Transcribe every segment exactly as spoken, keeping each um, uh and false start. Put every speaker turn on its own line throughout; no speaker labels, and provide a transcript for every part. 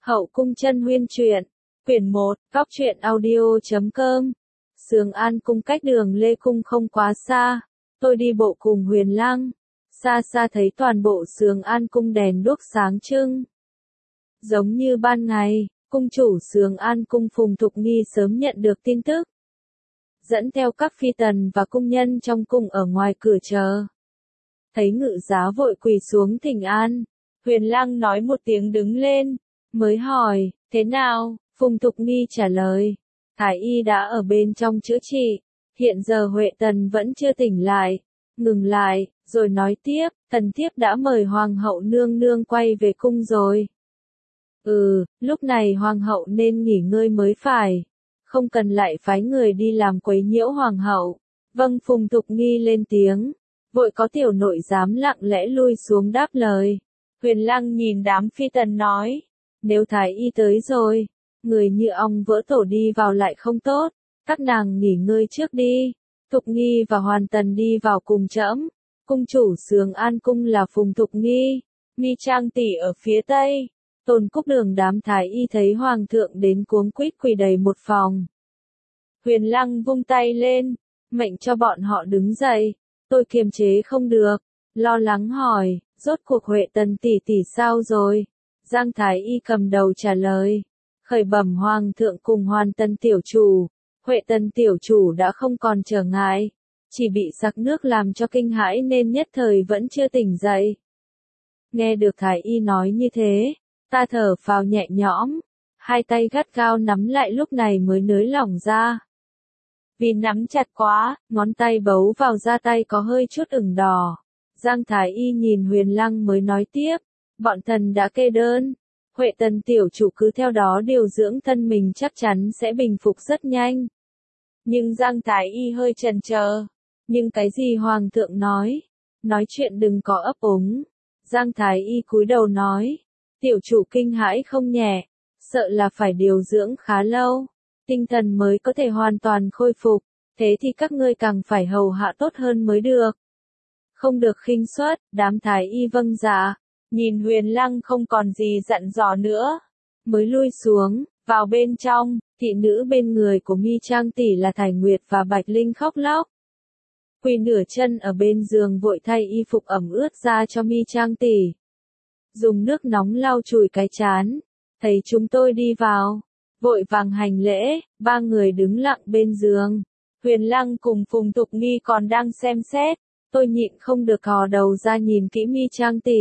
Hậu cung chân huyên truyện, quyển một, góc truyện audio.com. Sường An cung cách đường Lê Cung không quá xa, tôi đi bộ cùng Huyền Lăng, xa xa thấy toàn bộ Sường An cung đèn đuốc sáng trưng. Giống như ban ngày, cung chủ Sường An cung Phùng Thục Nghi sớm nhận được tin tức. Dẫn theo các phi tần và cung nhân trong cung ở ngoài cửa chờ. Thấy ngự giá vội quỳ xuống thỉnh an, Huyền Lăng nói một tiếng đứng lên, mới hỏi, thế nào? Phùng Thục Nghi trả lời, Thái y đã ở bên trong chữa trị, hiện giờ Huệ Tần vẫn chưa tỉnh lại. Ngừng lại, rồi nói tiếp, Tần thiếp đã mời Hoàng hậu nương nương quay về cung rồi. Ừ, lúc này Hoàng hậu nên nghỉ ngơi mới phải, không cần lại phái người đi làm quấy nhiễu Hoàng hậu. Vâng, Phùng Thục Nghi lên tiếng, vội có tiểu nội giám lặng lẽ lui xuống đáp lời. Huyền Lăng nhìn đám phi tần nói, nếu Thái y tới rồi, người như ong vỡ tổ đi vào lại không tốt, các nàng nghỉ ngơi trước đi. Thục Nghi và Hoàn Tần đi vào cùng trẫm. Cung chủ Sường An cung là Phùng Thục Nghi, Mi Trang tỷ ở phía tây. Tôn Cúc Đường đám thái y thấy hoàng thượng đến cuống quýt quỳ đầy một phòng. Huyền Lăng vung tay lên, mệnh cho bọn họ đứng dậy. Tôi kiềm chế không được, lo lắng hỏi, rốt cuộc Huệ Tần tỷ tỷ sao rồi? Giang thái y cầm đầu trả lời, khởi bẩm hoàng thượng cùng Hoàn Tần tiểu chủ, Huệ Tần tiểu chủ đã không còn trở ngại, chỉ bị sặc nước làm cho kinh hãi nên nhất thời vẫn chưa tỉnh dậy. Nghe được thái y nói như thế, ta thở phào nhẹ nhõm, hai tay gắt gao nắm lại lúc này mới nới lỏng ra. Vì nắm chặt quá, ngón tay bấu vào da tay có hơi chút ửng đỏ. Giang thái y nhìn Huyền Lăng mới nói tiếp, bọn thần đã kê đơn, Huệ Tần tiểu chủ cứ theo đó điều dưỡng thân mình chắc chắn sẽ bình phục rất nhanh. Nhưng Giang thái y hơi chần chờ, nhưng cái gì hoàng thượng nói, nói chuyện đừng có ấp úng. Giang thái y cúi đầu nói, tiểu chủ kinh hãi không nhẹ, sợ là phải điều dưỡng khá lâu, tinh thần mới có thể hoàn toàn khôi phục, thế thì các ngươi càng phải hầu hạ tốt hơn mới được. Không được khinh suất, đám thái y vâng dạ, nhìn Huyền Lăng không còn gì dặn dò nữa, mới lui xuống, vào bên trong, thị nữ bên người của Mi Trang tỷ là Thải Nguyệt và Bạch Linh khóc lóc. Quỳ nửa chân ở bên giường vội thay y phục ẩm ướt ra cho Mi Trang tỷ. Dùng nước nóng lau chùi cái trán, thấy chúng tôi đi vào, vội vàng hành lễ, ba người đứng lặng bên giường. Huyền Lăng cùng Phùng Thục Nghi còn đang xem xét, tôi nhịn không được cò đầu ra nhìn kỹ Mi Trang tỷ.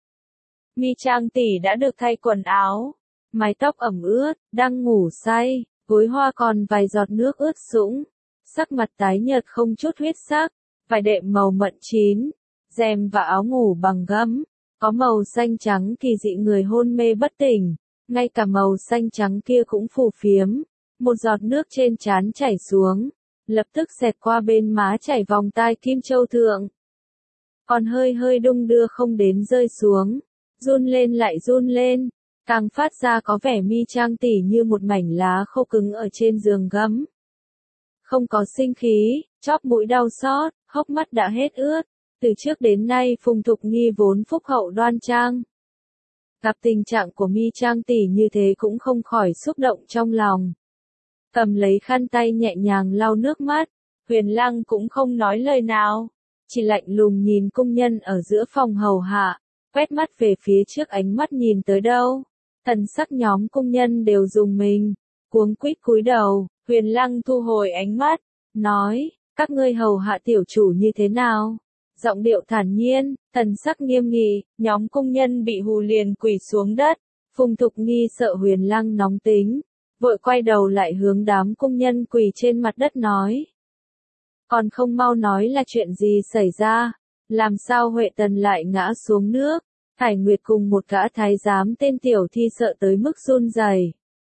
Mi Trang tỷ đã được thay quần áo, mái tóc ẩm ướt, đang ngủ say, gối hoa còn vài giọt nước ướt sũng, sắc mặt tái nhợt không chút huyết sắc, vải đệm màu mận chín, rèm và áo ngủ bằng gấm, có màu xanh trắng kỳ dị người hôn mê bất tỉnh, ngay cả màu xanh trắng kia cũng phù phiếm, một giọt nước trên trán chảy xuống, lập tức xẹt qua bên má chảy vòng tai kim châu thượng. Còn hơi hơi đung đưa không đến rơi xuống, run lên lại run lên, càng phát ra có vẻ Mi Trang tỷ như một mảnh lá khô cứng ở trên giường gấm. Không có sinh khí, chóp mũi đau xót, hốc mắt đã hết ướt. Từ trước đến nay Phùng Thục Nghi vốn phúc hậu đoan trang. Gặp tình trạng của Mi Trang tỷ như thế cũng không khỏi xúc động trong lòng. Cầm lấy khăn tay nhẹ nhàng lau nước mắt, Huyền Lăng cũng không nói lời nào, chỉ lạnh lùng nhìn cung nhân ở giữa phòng hầu hạ, quét mắt về phía trước ánh mắt nhìn tới đâu. Thần sắc nhóm cung nhân đều rùng mình, cuống quýt cúi đầu, Huyền Lăng thu hồi ánh mắt, nói, các ngươi hầu hạ tiểu chủ như thế nào? Giọng điệu thản nhiên, thần sắc nghiêm nghị, nhóm cung nhân bị hù liền quỳ xuống đất. Phùng Thục Nghi sợ Huyền Lăng nóng tính, vội quay đầu lại hướng đám cung nhân quỳ trên mặt đất nói. Còn không mau nói là chuyện gì xảy ra, làm sao Huệ Tần lại ngã xuống nước? Thải Nguyệt cùng một gã thái giám tên tiểu thi sợ tới mức run rẩy,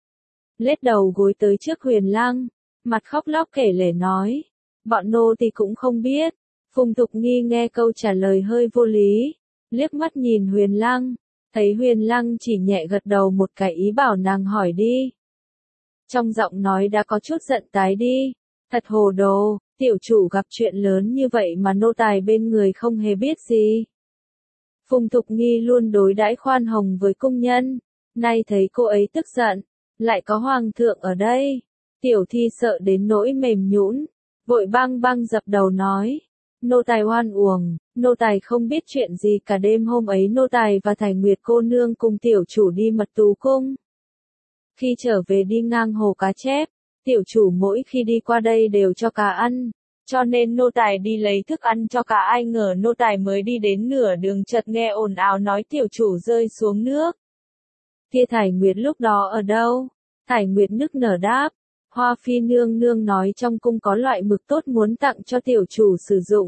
lết đầu gối tới trước Huyền Lăng, mặt khóc lóc kể lể nói, bọn nô thì cũng không biết. Phùng Thục Nghi nghe câu trả lời hơi vô lý, liếc mắt nhìn Huyền Lăng, thấy Huyền Lăng chỉ nhẹ gật đầu một cái ý bảo nàng hỏi đi. Trong giọng nói đã có chút giận tái đi, thật hồ đồ, tiểu chủ gặp chuyện lớn như vậy mà nô tài bên người không hề biết gì. Phùng Thục Nghi luôn đối đãi khoan hồng với cung nhân, Nay thấy cô ấy tức giận, lại có hoàng thượng ở đây. Tiểu thi sợ đến nỗi mềm nhũn, vội băng băng dập đầu nói. Nô tài oan uổng, nô tài không biết chuyện gì cả, đêm hôm ấy nô tài và Thải Nguyệt cô nương cùng tiểu chủ đi mật tú cung. Khi trở về đi ngang hồ cá chép, tiểu chủ mỗi khi đi qua đây đều cho cá ăn, cho nên nô tài đi lấy thức ăn cho cá, ai ngờ nô tài mới đi đến nửa đường chợt nghe ồn ào nói tiểu chủ rơi xuống nước. Kia Thải Nguyệt lúc đó ở đâu? Thải Nguyệt nức nở đáp, Hoa phi nương nương nói trong cung có loại mực tốt muốn tặng cho tiểu chủ sử dụng.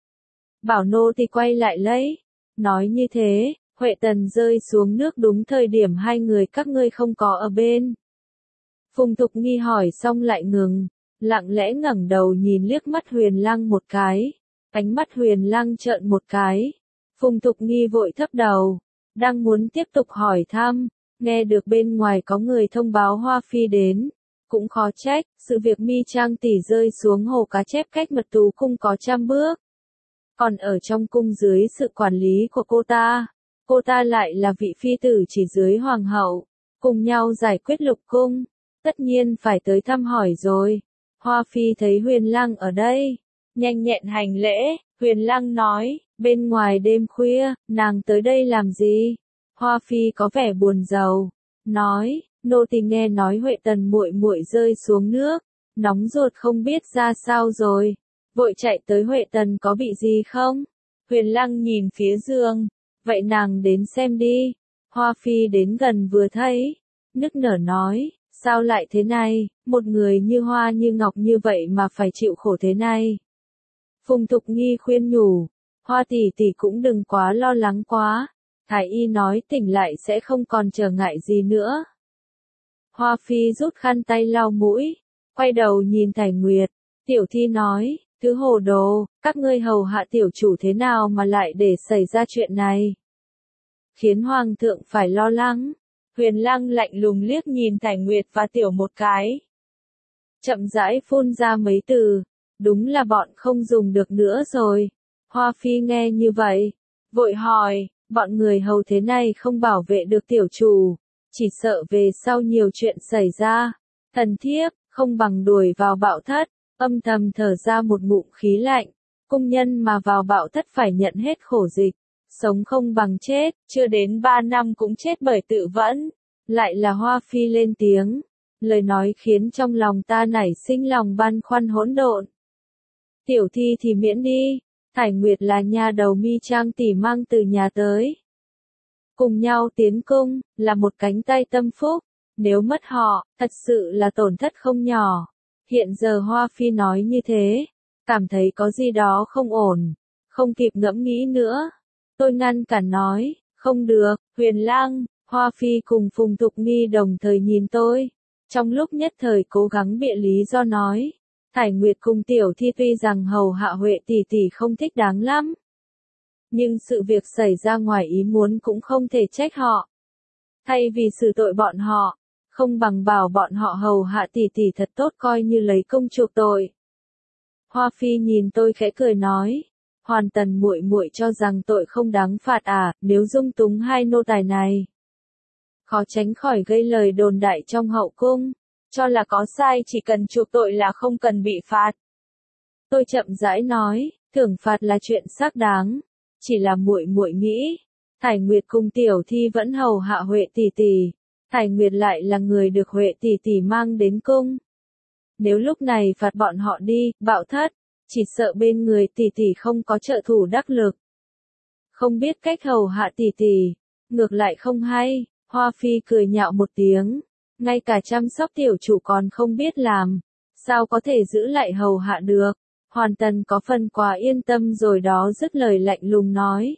Bảo nô thì quay lại lấy. Nói như thế, Huệ Tần rơi xuống nước đúng thời điểm hai người các ngươi không có ở bên. Phùng Thục Nghi hỏi xong lại ngừng, lặng lẽ ngẩng đầu nhìn liếc mắt Huyền Lăng một cái. Ánh mắt Huyền Lăng trợn một cái. Phùng Thục Nghi vội thấp đầu, đang muốn tiếp tục hỏi thăm, nghe được bên ngoài có người thông báo Hoa phi đến. Cũng khó trách, sự việc Mi Trang tỷ rơi xuống hồ cá chép cách mật tú cung có trăm bước. Còn ở trong cung dưới sự quản lý của cô ta, cô ta lại là vị phi tử chỉ dưới hoàng hậu, cùng nhau giải quyết lục cung, tất nhiên phải tới thăm hỏi rồi. Hoa phi thấy Huyền Lăng ở đây, nhanh nhẹn hành lễ, Huyền Lăng nói, bên ngoài đêm khuya, nàng tới đây làm gì? Hoa phi có vẻ buồn rầu, nói, nô tỳ nghe nói Huệ Tần muội muội rơi xuống nước, nóng ruột không biết ra sao rồi, vội chạy tới Huệ Tần có bị gì không? Huyền Lăng nhìn phía giường, vậy nàng đến xem đi. Hoa phi đến gần vừa thấy, nức nở nói, sao lại thế này, một người như hoa như ngọc như vậy mà phải chịu khổ thế này. Phùng Thục Nghi khuyên nhủ, Hoa tỷ tỷ cũng đừng quá lo lắng quá, thái y nói tỉnh lại sẽ không còn trở ngại gì nữa. Hoa phi rút khăn tay lau mũi, quay đầu nhìn Thải Nguyệt, tiểu thi nói, thứ hồ đồ, các ngươi hầu hạ tiểu chủ thế nào mà lại để xảy ra chuyện này. Khiến hoàng thượng phải lo lắng. Huyền Lăng lạnh lùng liếc nhìn Thải Nguyệt và tiểu một cái. Chậm rãi phun ra mấy từ, đúng là bọn không dùng được nữa rồi. Hoa phi nghe như vậy, vội hỏi, bọn người hầu thế này không bảo vệ được tiểu chủ. Chỉ sợ về sau nhiều chuyện xảy ra, thần thiếp, không bằng đuổi vào bạo thất, âm thầm thở ra một ngụm khí lạnh, cung nhân mà vào bạo thất phải nhận hết khổ dịch, sống không bằng chết, chưa đến ba năm cũng chết bởi tự vẫn, lại là Hoa phi lên tiếng, lời nói khiến trong lòng ta nảy sinh lòng băn khoăn hỗn độn. Tiểu thi thì miễn đi, Thải Nguyệt là nhà đầu Mi Trang tỷ mang từ nhà tới. Cùng nhau tiến cung, là một cánh tay tâm phúc, nếu mất họ, thật sự là tổn thất không nhỏ. Hiện giờ Hoa phi nói như thế, cảm thấy có gì đó không ổn, không kịp ngẫm nghĩ nữa. Tôi ngăn cản nói, không được, Huyền Lăng, Hoa phi cùng Phùng Thục Nghi đồng thời nhìn tôi. Trong lúc nhất thời cố gắng bịa lý do nói, Thải Nguyệt cùng tiểu thi tuy rằng hầu hạ Huệ tỷ tỷ không thích đáng lắm. Nhưng sự việc xảy ra ngoài ý muốn cũng không thể trách họ. Thay vì xử tội bọn họ, không bằng bảo bọn họ hầu hạ tỷ tỷ thật tốt coi như lấy công chuộc tội. Hoa phi nhìn tôi khẽ cười nói, Hoàn Tần muội muội cho rằng tội không đáng phạt à, nếu dung túng hai nô tài này. Khó tránh khỏi gây lời đồn đại trong hậu cung, cho là có sai chỉ cần chuộc tội là không cần bị phạt. Tôi chậm rãi nói, thưởng phạt là chuyện xác đáng. Chỉ là muội muội nghĩ, Thải Nguyệt cùng tiểu thi vẫn hầu hạ Huệ tỷ tỷ, Thải Nguyệt lại là người được Huệ tỷ tỷ mang đến cung. Nếu lúc này phạt bọn họ đi, bạo thất, chỉ sợ bên người tỷ tỷ không có trợ thủ đắc lực. Không biết cách hầu hạ tỷ tỷ, ngược lại không hay. Hoa phi cười nhạo một tiếng, ngay cả chăm sóc tiểu chủ còn không biết làm, sao có thể giữ lại hầu hạ được. Hoàn Tần có phần quá yên tâm rồi đó, dứt lời lạnh lùng nói.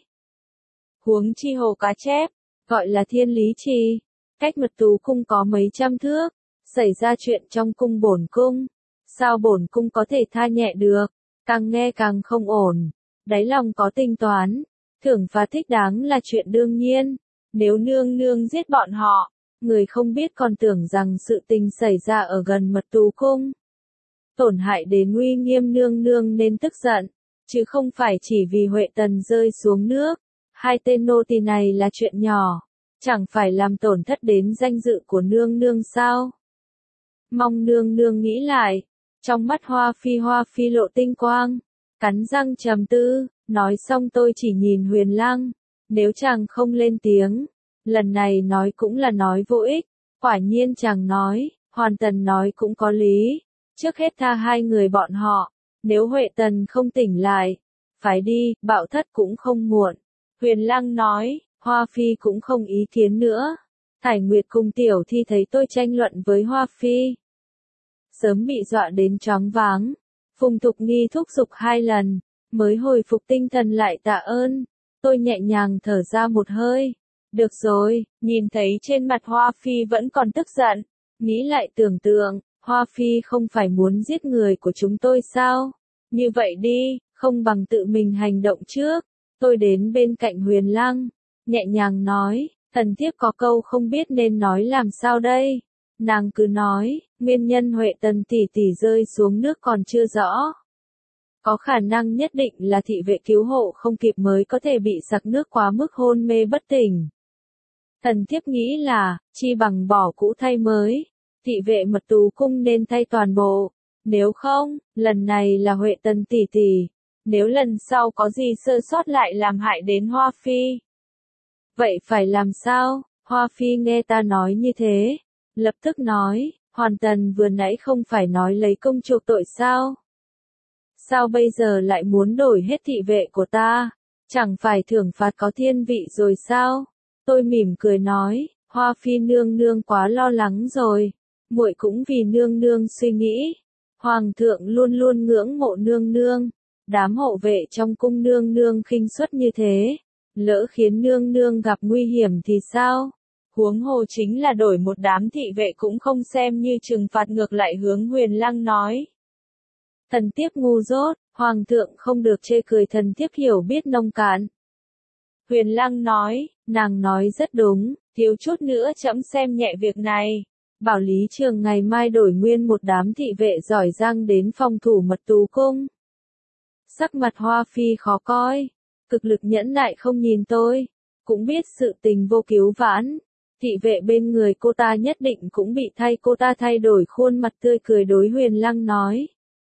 Huống chi hồ cá chép, gọi là Thiên Lý Trì, cách mật tú cung có mấy trăm thước, xảy ra chuyện trong cung bổn cung, sao bổn cung có thể tha nhẹ được, càng nghe càng không ổn, đáy lòng có tính toán, thưởng phạt thích đáng là chuyện đương nhiên, nếu nương nương giết bọn họ, người không biết còn tưởng rằng sự tình xảy ra ở gần mật tú cung. Tổn hại đến uy nghiêm nương nương nên tức giận, chứ không phải chỉ vì Huệ Tần rơi xuống nước, hai tên nô tỳ này là chuyện nhỏ, chẳng phải làm tổn thất đến danh dự của nương nương sao? Mong nương nương nghĩ lại, trong mắt Hoa Phi Hoa Phi lộ tinh quang, cắn răng trầm tư, nói xong tôi chỉ nhìn Huyền Lăng, nếu chàng không lên tiếng, lần này nói cũng là nói vô ích, quả nhiên chàng nói, Hoàn Tần nói cũng có lý, trước hết tha hai người bọn họ, nếu Huệ Tần không tỉnh lại, phải đi, bạo thất cũng không muộn. Huyền Lăng nói, Hoa Phi cũng không ý kiến nữa. Thải Nguyệt cùng Tiểu Thi thấy tôi tranh luận với Hoa Phi, sớm bị dọa đến choáng váng. Phùng Thục Nghi thúc giục hai lần, mới hồi phục tinh thần lại tạ ơn. Tôi nhẹ nhàng thở ra một hơi. Được rồi, nhìn thấy trên mặt Hoa Phi vẫn còn tức giận. Nghĩ lại tưởng tượng, Hoa Phi không phải muốn giết người của chúng tôi sao? Như vậy đi, không bằng tự mình hành động trước. Tôi đến bên cạnh Huyền Lăng, nhẹ nhàng nói, thần thiếp có câu không biết nên nói làm sao đây. Nàng cứ nói, nguyên nhân Huệ Tần tỷ tỷ rơi xuống nước còn chưa rõ. Có khả năng nhất định là thị vệ cứu hộ không kịp mới có thể bị sặc nước quá mức hôn mê bất tỉnh. Thần thiếp nghĩ là, chi bằng bỏ cũ thay mới, thị vệ mật tú cung nên thay toàn bộ. Nếu không, lần này là Huệ Tần tỷ tỷ, nếu lần sau có gì sơ sót lại làm hại đến Hoa Phi. Vậy phải làm sao? Hoa Phi nghe ta nói như thế, lập tức nói, Hoàn Tần vừa nãy không phải nói lấy công chuộc tội sao? Sao bây giờ lại muốn đổi hết thị vệ của ta? Chẳng phải thưởng phạt có thiên vị rồi sao? Tôi mỉm cười nói, Hoa Phi nương nương quá lo lắng rồi, muội cũng vì nương nương suy nghĩ. Hoàng thượng luôn luôn ngưỡng mộ nương nương, đám hộ vệ trong cung nương nương khinh suất như thế, lỡ khiến nương nương gặp nguy hiểm thì sao? Huống hồ chính là đổi một đám thị vệ cũng không xem như trừng phạt, ngược lại hướng Huyền Lăng nói. Thần thiếp ngu dốt, Hoàng thượng không được chê cười, thần thiếp hiểu biết nông cạn. Huyền Lăng nói, nàng nói rất đúng, thiếu chút nữa trẫm xem nhẹ việc này. Bảo Lý Trường ngày mai đổi nguyên một đám thị vệ giỏi giang đến phòng thủ mật tú cung. Sắc mặt Hoa Phi khó coi, cực lực nhẫn nại không nhìn tôi, cũng biết sự tình vô cứu vãn. Thị vệ bên người cô ta nhất định cũng bị thay, cô ta thay đổi khuôn mặt tươi cười đối Huyền Lăng nói.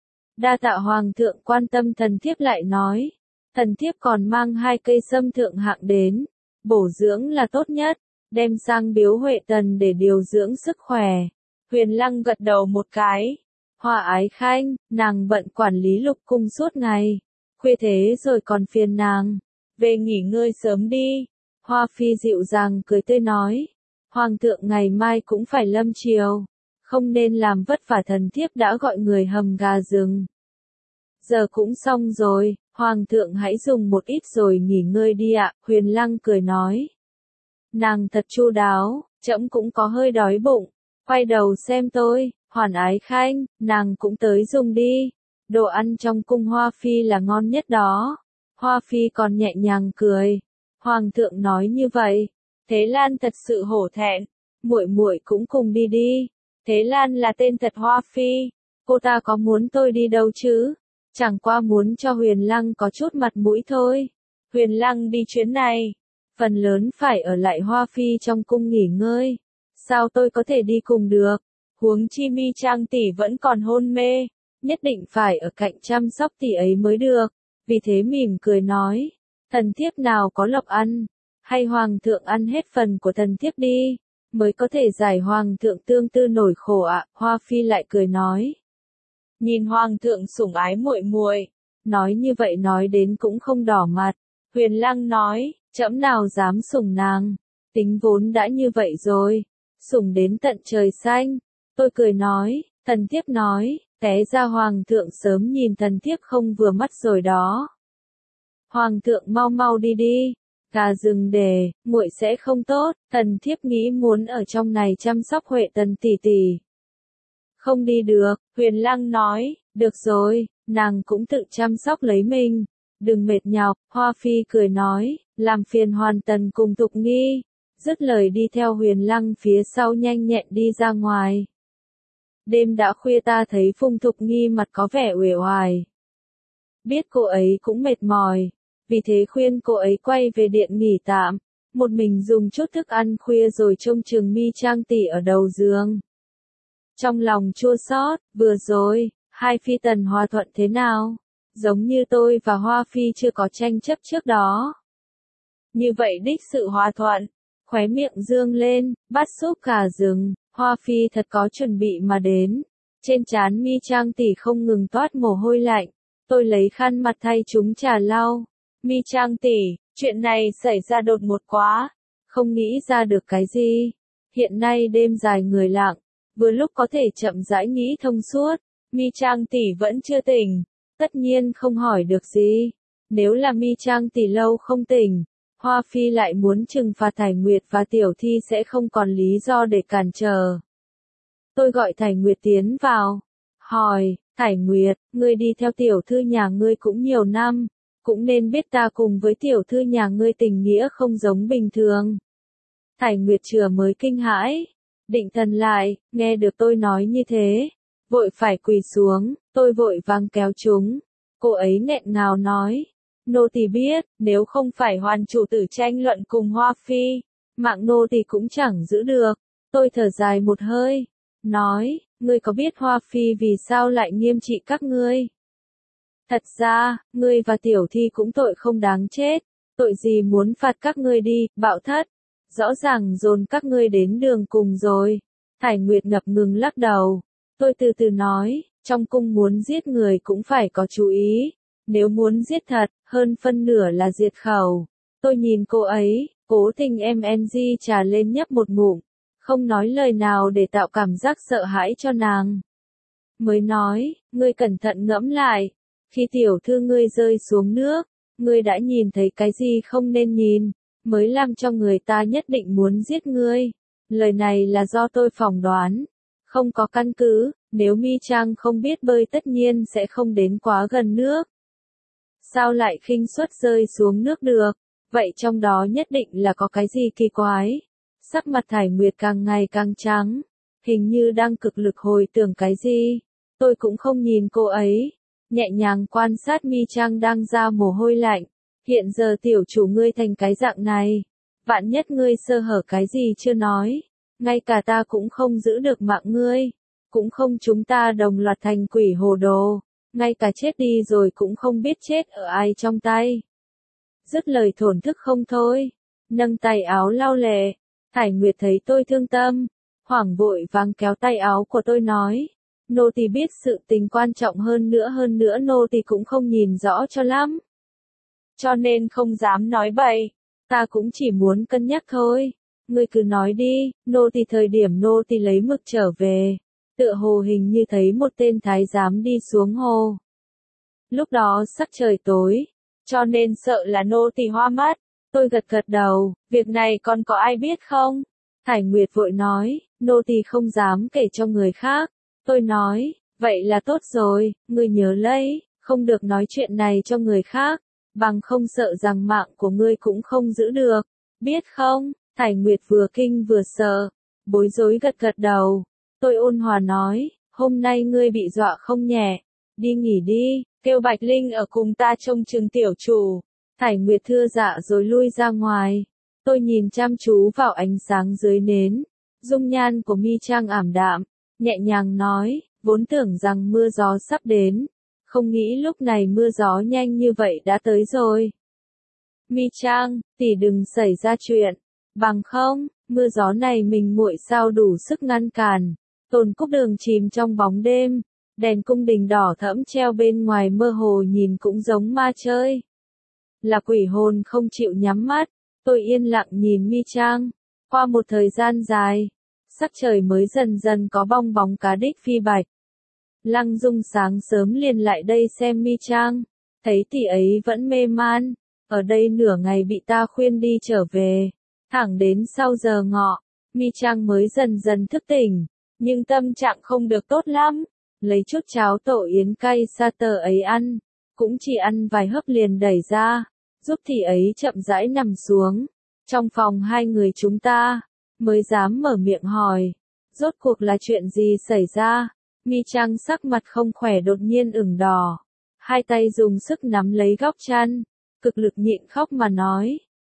Đa tạ Hoàng thượng quan tâm, thần thiếp lại nói. Thần thiếp còn mang hai cây sâm thượng hạng đến, bổ dưỡng là tốt nhất, đem sang biếu Huệ Tần để điều dưỡng sức khỏe. Huyền Lăng gật đầu một cái. Hoa Ái Khanh, nàng bận quản lý lục cung suốt ngày, khuya thế rồi còn phiền nàng, về nghỉ ngơi sớm đi. Hoa Phi dịu dàng cười tươi nói, Hoàng thượng ngày mai cũng phải lâm triều, không nên làm vất vả, thần thiếp đã gọi người hầm gà rừng. Giờ cũng xong rồi, Hoàng thượng hãy dùng một ít rồi nghỉ ngơi đi ạ. Huyền Lăng cười nói, nàng thật chu đáo, trẫm cũng có hơi đói bụng. Quay đầu xem tôi, Hoàn Ái Khanh, nàng cũng tới dùng đi, đồ ăn trong cung Hoa Phi là ngon nhất đó. Hoa Phi còn nhẹ nhàng cười. Hoàng thượng nói như vậy, Thế Lan thật sự hổ thẹn, muội muội cũng cùng đi đi. Thế Lan là tên thật Hoa Phi, cô ta có muốn tôi đi đâu chứ? Chẳng qua muốn cho Huyền Lăng có chút mặt mũi thôi. Huyền Lăng đi chuyến này, phần lớn phải ở lại Hoa Phi trong cung nghỉ ngơi. Sao tôi có thể đi cùng được? Huống chi Mi Trang tỷ vẫn còn hôn mê, nhất định phải ở cạnh chăm sóc tỷ ấy mới được. Vì thế mỉm cười nói, thần thiếp nào có lộc ăn, hay Hoàng thượng ăn hết phần của thần thiếp đi, mới có thể giải Hoàng thượng tương tư nổi khổ ạ. Hoa Phi lại cười nói, nhìn Hoàng thượng sủng ái muội muội, nói như vậy nói đến cũng không đỏ mặt. Huyền Lăng nói, trẫm nào dám sủng nàng, tính vốn đã như vậy rồi, sủng đến tận trời xanh. Tôi cười nói, thần thiếp nói, té ra Hoàng thượng sớm nhìn thần thiếp không vừa mắt rồi đó. Hoàng thượng mau mau đi đi, gà rừng để, muội sẽ không tốt, thần thiếp nghĩ muốn ở trong này chăm sóc Huệ Tần tỷ tỷ. Không đi được, Huyền Lăng nói, được rồi, nàng cũng tự chăm sóc lấy mình, đừng mệt nhọc. Hoa Phi cười nói, làm phiền Hoàn Tần cùng Thục Nghi, dứt lời đi theo Huyền Lăng phía sau nhanh nhẹn đi ra ngoài. Đêm đã khuya, ta thấy Phùng Thục Nghi mặt có vẻ uể oải. Biết cô ấy cũng mệt mỏi, vì thế khuyên cô ấy quay về điện nghỉ tạm. một mình dùng chút thức ăn khuya rồi trông chừng Mi Trang tỷ ở đầu giường. Trong lòng chua xót, vừa rồi, hai phi tần hòa thuận thế nào? Giống như tôi và Hoa Phi chưa có tranh chấp trước đó. Như vậy đích sự hòa thuận, khóe miệng dương lên, bắt súp cả rừng, Hoa Phi thật có chuẩn bị mà đến. Trên trán Mi Trang tỷ không ngừng toát mồ hôi lạnh, tôi lấy khăn mặt thay chúng trà lau. Mi Trang tỷ, chuyện này xảy ra đột ngột quá, không nghĩ ra được cái gì. Hiện nay đêm dài người lặng, vừa lúc có thể chậm rãi nghĩ thông suốt. Mi Trang tỷ vẫn chưa tỉnh, tất nhiên không hỏi được gì. Nếu là Mi Trang tỷ lâu không tỉnh, Hoa Phi lại muốn trừng phạt Thải Nguyệt và Tiểu Thi sẽ không còn lý do để cản trở. Tôi gọi Thải Nguyệt tiến vào, hỏi, Thải Nguyệt, ngươi đi theo tiểu thư nhà ngươi cũng nhiều năm, cũng nên biết ta cùng với tiểu thư nhà ngươi tình nghĩa không giống bình thường. Thải Nguyệt chừa mới kinh hãi, định thần lại, nghe được tôi nói như thế, vội phải quỳ xuống, tôi vội vàng kéo chúng. Cô ấy nghẹn ngào nói, nô tỳ biết, nếu không phải Hoàn chủ tử tranh luận cùng Hoa Phi, mạng nô tỳ cũng chẳng giữ được. Tôi thở dài một hơi, nói, ngươi có biết Hoa Phi vì sao lại nghiêm trị các ngươi? Thật ra, ngươi và Tiểu Thi cũng tội không đáng chết, tội gì muốn phạt các ngươi đi, bạo thất. Rõ ràng dồn các ngươi đến đường cùng rồi. Thải Nguyệt ngập ngừng lắc đầu. Tôi từ từ nói, trong cung muốn giết người cũng phải có chú ý. Nếu muốn giết thật, hơn phân nửa là diệt khẩu. Tôi nhìn cô ấy, cố tình em en giê trà lên nhấp một ngụm, không nói lời nào để tạo cảm giác sợ hãi cho nàng. Mới nói, ngươi cẩn thận ngẫm lại, khi tiểu thư ngươi rơi xuống nước, ngươi đã nhìn thấy cái gì không nên nhìn, mới làm cho người ta nhất định muốn giết ngươi. Lời này là do tôi phỏng đoán, không có căn cứ, nếu Mi Trang không biết bơi tất nhiên sẽ không đến quá gần nước. Sao lại khinh suất rơi xuống nước được? Vậy trong đó nhất định là có cái gì kỳ quái. Sắc mặt Thải Nguyệt càng ngày càng trắng, hình như đang cực lực hồi tưởng cái gì. Tôi cũng không nhìn cô ấy, nhẹ nhàng quan sát Mi Trang đang ra mồ hôi lạnh. Hiện giờ tiểu chủ ngươi thành cái dạng này, vạn nhất ngươi sơ hở cái gì chưa nói, ngay cả ta cũng không giữ được mạng ngươi, cũng không chúng ta đồng loạt thành quỷ hồ đồ, ngay cả chết đi rồi cũng không biết chết ở ai trong tay. Dứt lời thổn thức không thôi, nâng tay áo lau lệ. Thải Nguyệt thấy tôi thương tâm, hoảng vội vàng kéo tay áo của tôi nói, nô tỳ biết sự tình quan trọng hơn nữa hơn nữa nô tỳ cũng không nhìn rõ cho lắm. Cho nên không dám nói bậy, ta cũng chỉ muốn cân nhắc thôi. Ngươi cứ nói đi, nô tỳ thời điểm nô tỳ lấy mực trở về, tựa hồ hình như thấy một tên thái giám đi xuống hồ. Lúc đó sắc trời tối, cho nên sợ là nô tỳ hoa mắt. Tôi gật gật đầu, việc này còn có ai biết không? Thải Nguyệt vội nói, nô tỳ không dám kể cho người khác. Tôi nói, vậy là tốt rồi, ngươi nhớ lấy, không được nói chuyện này cho người khác, bằng không sợ rằng mạng của ngươi cũng không giữ được, biết không? Thải Nguyệt vừa kinh vừa sợ, bối rối gật gật đầu. Tôi ôn hòa nói, hôm nay ngươi bị dọa không nhẹ, đi nghỉ đi, kêu Bạch Linh ở cùng ta trông chừng tiểu chủ. Thải Nguyệt thưa dạ rồi lui ra ngoài. Tôi nhìn chăm chú vào ánh sáng dưới nến, dung nhan của Mi Trang ảm đạm, nhẹ nhàng nói, vốn tưởng rằng mưa gió sắp đến, không nghĩ lúc này mưa gió nhanh như vậy đã tới rồi. Mi Trang, tỷ đừng xảy ra chuyện, bằng không, mưa gió này mình muội sao đủ sức ngăn cản. Tồn Cúc Đường chìm trong bóng đêm, đèn cung đình đỏ thẫm treo bên ngoài mơ hồ nhìn cũng giống ma chơi. Là quỷ hồn không chịu nhắm mắt, tôi yên lặng nhìn Mi Trang. Qua một thời gian dài, sắc trời mới dần dần có bong bóng cá đích phi bạch. Lăng Dung sáng sớm liền lại đây xem Mi Trang, thấy tỷ ấy vẫn mê man, ở đây nửa ngày bị ta khuyên đi trở về, thẳng đến sau giờ ngọ, Mi Trang mới dần dần thức tỉnh, nhưng tâm trạng không được tốt lắm, lấy chút cháo tổ yến cay sa tờ ấy ăn, cũng chỉ ăn vài hớp liền đẩy ra, giúp tỷ ấy chậm rãi nằm xuống. Trong phòng hai người chúng ta, mới dám mở miệng hỏi, rốt cuộc là chuyện gì xảy ra? Mi Trang sắc mặt không khỏe đột nhiên ửng đỏ, hai tay dùng sức nắm lấy góc chăn, cực lực nhịn khóc mà nói,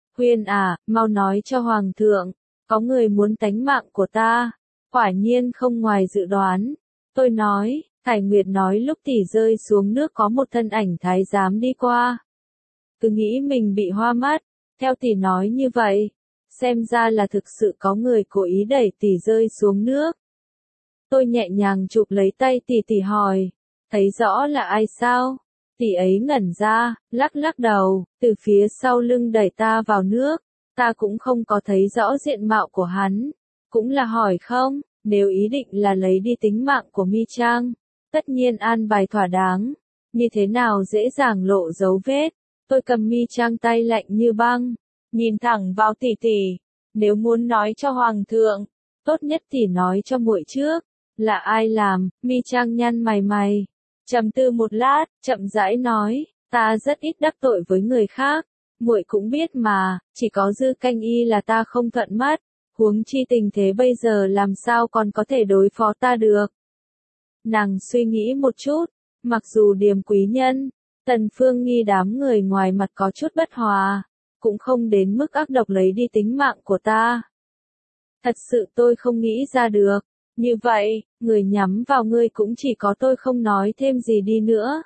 Huyền à, mau nói cho Hoàng thượng, có người muốn tánh mạng của ta. Quả nhiên không ngoài dự đoán. Tôi nói, Thải Nguyệt nói lúc tỷ rơi xuống nước có một thân ảnh thái giám đi qua. Cứ nghĩ mình bị hoa mắt, theo tỷ nói như vậy, xem ra là thực sự có người cố ý đẩy tỷ rơi xuống nước. Tôi nhẹ nhàng chụp lấy tay tỷ tỷ hỏi, thấy rõ là ai sao? Tỷ ấy ngẩn ra, lắc lắc đầu, từ phía sau lưng đẩy ta vào nước, ta cũng không có thấy rõ diện mạo của hắn. Cũng là hỏi không, nếu ý định là lấy đi tính mạng của Mi Trang, tất nhiên an bài thỏa đáng, như thế nào dễ dàng lộ dấu vết. Tôi cầm Mi Trang tay lạnh như băng, nhìn thẳng vào tỷ tỷ, nếu muốn nói cho Hoàng thượng, tốt nhất tỷ nói cho muội trước, là ai làm. Mi Trang nhăn mày mày, trầm tư một lát, chậm rãi nói, ta rất ít đắc tội với người khác, muội cũng biết mà, chỉ có Dư Canh Y là ta không thuận mắt, huống chi tình thế bây giờ làm sao còn có thể đối phó ta được. Nàng suy nghĩ một chút, mặc dù Điềm quý nhân, Tần Phương Nghi đám người ngoài mặt có chút bất hòa, cũng không đến mức ác độc lấy đi tính mạng của ta. Thật sự tôi không nghĩ ra được, như vậy, người nhắm vào ngươi cũng chỉ có tôi, không nói thêm gì đi nữa.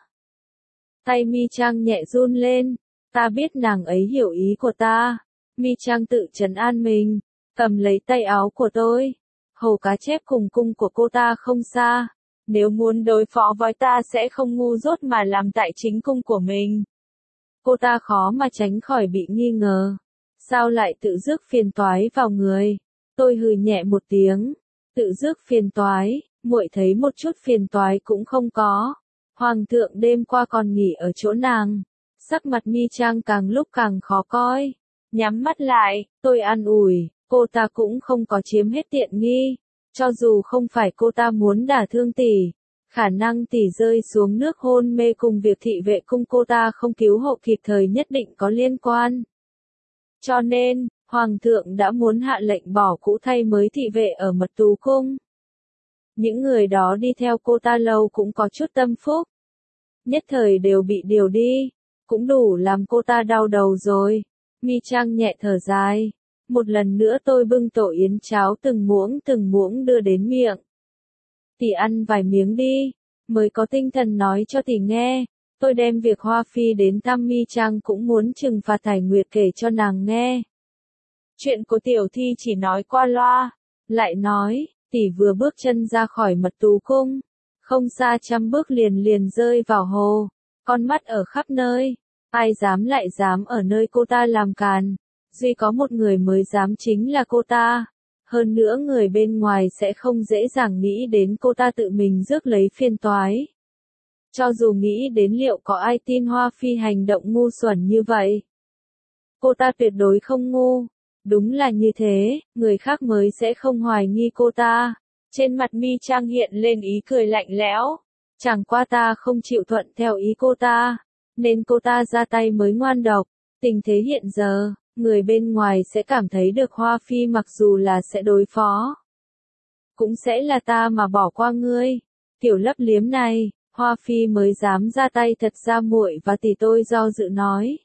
Tay Mi Trang nhẹ run lên, ta biết nàng ấy hiểu ý của ta. Mi Trang tự trấn an mình, cầm lấy tay áo của tôi. Hồ cá chép cùng cung của cô ta không xa. Nếu muốn đối phó với ta sẽ không ngu dốt mà làm tại chính cung của mình. Cô ta khó mà tránh khỏi bị nghi ngờ. Sao lại tự rước phiền toái vào người? Tôi hừ nhẹ một tiếng. Tự rước phiền toái, muội thấy một chút phiền toái cũng không có. Hoàng thượng đêm qua còn nghỉ ở chỗ nàng. Sắc mặt Mi Trang càng lúc càng khó coi. Nhắm mắt lại, tôi an ủi, cô ta cũng không có chiếm hết tiện nghi. Cho dù không phải cô ta muốn đả thương tỷ, khả năng tỷ rơi xuống nước hôn mê cùng việc thị vệ cung cô ta không cứu hộ kịp thời nhất định có liên quan. Cho nên, Hoàng thượng đã muốn hạ lệnh bỏ cũ thay mới thị vệ ở Mật Tú Cung. Những người đó đi theo cô ta lâu cũng có chút tâm phúc. Nhất thời đều bị điều đi, cũng đủ làm cô ta đau đầu rồi. Mi Trang nhẹ thở dài. Một lần nữa tôi bưng tổ yến cháo từng muỗng từng muỗng đưa đến miệng. Tỷ ăn vài miếng đi, mới có tinh thần nói cho tỷ nghe. Tôi đem việc Hoa Phi đến thăm Mi Trang cũng muốn trừng phạt Thải Nguyệt kể cho nàng nghe. Chuyện của tiểu thi chỉ nói qua loa, lại nói, tỷ vừa bước chân ra khỏi Mật Tú Cung, không xa trăm bước liền liền rơi vào hồ, con mắt ở khắp nơi, ai dám lại dám ở nơi cô ta làm càn, duy có một người mới dám chính là cô ta, hơn nữa người bên ngoài sẽ không dễ dàng nghĩ đến cô ta tự mình rước lấy phiền toái. Cho dù nghĩ đến liệu có ai tin Hoa Phi hành động ngu xuẩn như vậy. Cô ta tuyệt đối không ngu. Đúng là như thế, người khác mới sẽ không hoài nghi cô ta. Trên mặt Mi Trang hiện lên ý cười lạnh lẽo. Chẳng qua ta không chịu thuận theo ý cô ta, nên cô ta ra tay mới ngoan độc. Tình thế hiện giờ, người bên ngoài sẽ cảm thấy được Hoa Phi mặc dù là sẽ đối phó, cũng sẽ là ta mà bỏ qua ngươi. Tiểu lấp liếm này, Hoa Phi mới dám ra tay, thật ra muội và tỷ tôi do dự nói.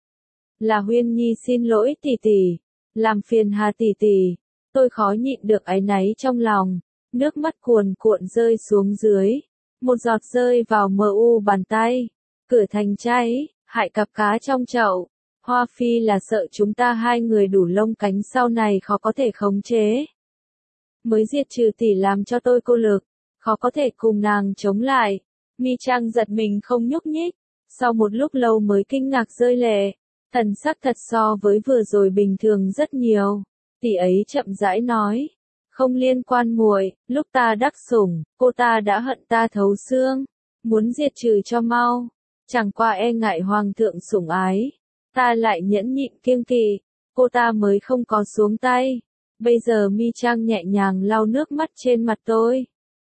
Là Huyên Nhi xin lỗi tỷ tỷ. Làm phiền Hà tỷ tỷ, tôi khó nhịn được áy náy trong lòng, nước mắt cuồn cuộn rơi xuống dưới, một giọt rơi vào mờ u bàn tay, cửa thành cháy, hại cặp cá trong chậu. Hoa Phi là sợ chúng ta hai người đủ lông cánh sau này khó có thể khống chế. Mới diệt trừ tỷ làm cho tôi cô lực, khó có thể cùng nàng chống lại. Mi Trang giật mình không nhúc nhích, sau một lúc lâu mới kinh ngạc rơi lệ. Thần sắc thật so với vừa rồi bình thường rất nhiều. Tỷ ấy chậm rãi nói, không liên quan muội, lúc ta đắc sủng, cô ta đã hận ta thấu xương, muốn diệt trừ cho mau. Chẳng qua e ngại hoàng thượng sủng ái, ta lại nhẫn nhịn kiêng kỵ, cô ta mới không có xuống tay. Bây giờ Mi Trang nhẹ nhàng lau nước mắt trên mặt tôi.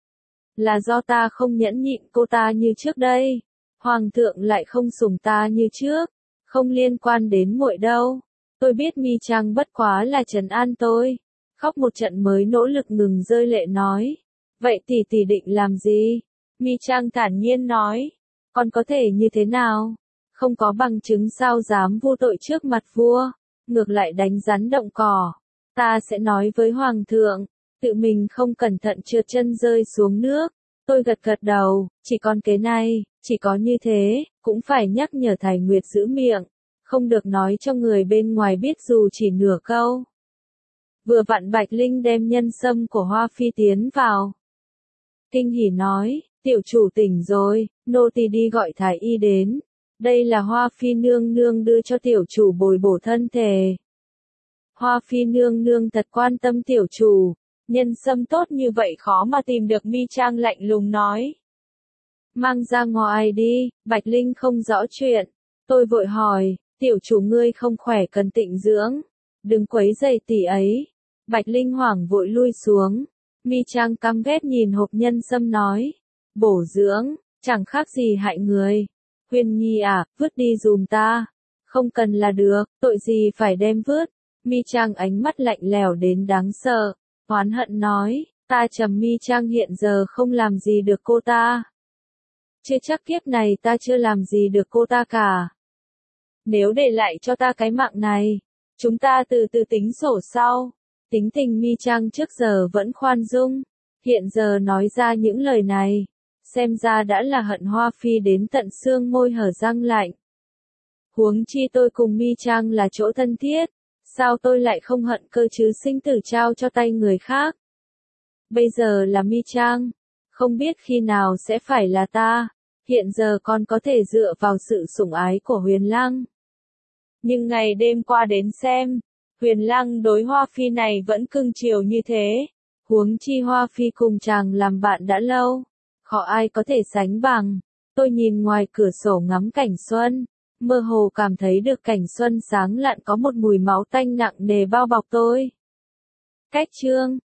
Là do ta không nhẫn nhịn cô ta như trước đây, hoàng thượng lại không sủng ta như trước. Không liên quan đến muội đâu. Tôi biết Mi Trang bất quá là trấn an tôi. Khóc một trận mới nỗ lực ngừng rơi lệ nói. Vậy tỷ tỷ định làm gì? Mi Trang thản nhiên nói. Còn có thể như thế nào? Không có bằng chứng sao dám vô tội trước mặt vua. ngược lại đánh rắn động cỏ. Ta sẽ nói với Hoàng thượng, tự mình không cẩn thận trượt chân rơi xuống nước. Tôi gật gật đầu, chỉ còn cái này, chỉ có như thế, cũng phải nhắc nhở Thái Nguyệt giữ miệng, không được nói cho người bên ngoài biết dù chỉ nửa câu. Vừa vặn Bạch Linh đem nhân sâm của Hoa Phi tiến vào. Kinh hỉ nói, tiểu chủ tỉnh rồi, nô tỳ đi gọi Thái y đến. Đây là Hoa Phi nương nương đưa cho tiểu chủ bồi bổ thân thể. Hoa Phi nương nương thật quan tâm tiểu chủ, nhân sâm tốt như vậy khó mà tìm được. Mi Trang lạnh lùng nói. Mang ra ngoài đi, Bạch Linh không rõ chuyện. Tôi vội hỏi, tiểu chủ ngươi không khỏe cần tịnh dưỡng, đừng quấy rầy tỷ ấy. Bạch Linh hoảng vội lui xuống. Mi Trang căm ghét nhìn hộp nhân sâm nói, bổ dưỡng, chẳng khác gì hại người. Huyền Nhi à, vứt đi dùm ta. Không cần là được, tội gì phải đem vứt. Mi Trang ánh mắt lạnh lẽo đến đáng sợ, oán hận nói, ta Trầm Mi Trang hiện giờ không làm gì được cô ta. Chưa chắc kiếp này ta chưa làm gì được cô ta cả. Nếu để lại cho ta cái mạng này, chúng ta từ từ tính sổ sau. Tính tình Mi Trang trước giờ vẫn khoan dung, hiện giờ nói ra những lời này, xem ra đã là hận Hoa Phi đến tận xương môi hở răng lạnh. Huống chi tôi cùng Mi Trang là chỗ thân thiết, sao tôi lại không hận cơ chứ, sinh tử trao cho tay người khác. Bây giờ là Mi Trang, không biết khi nào sẽ phải là ta, hiện giờ còn có thể dựa vào sự sủng ái của Huyền Lăng. Nhưng ngày đêm qua đến xem, Huyền Lăng đối Hoa Phi này vẫn cưng chiều như thế, huống chi Hoa Phi cùng chàng làm bạn đã lâu, khó ai có thể sánh bằng. Tôi nhìn ngoài cửa sổ ngắm cảnh xuân, mơ hồ cảm thấy được cảnh xuân sáng lạn có một mùi máu tanh nặng nề bao bọc tôi. Cách chương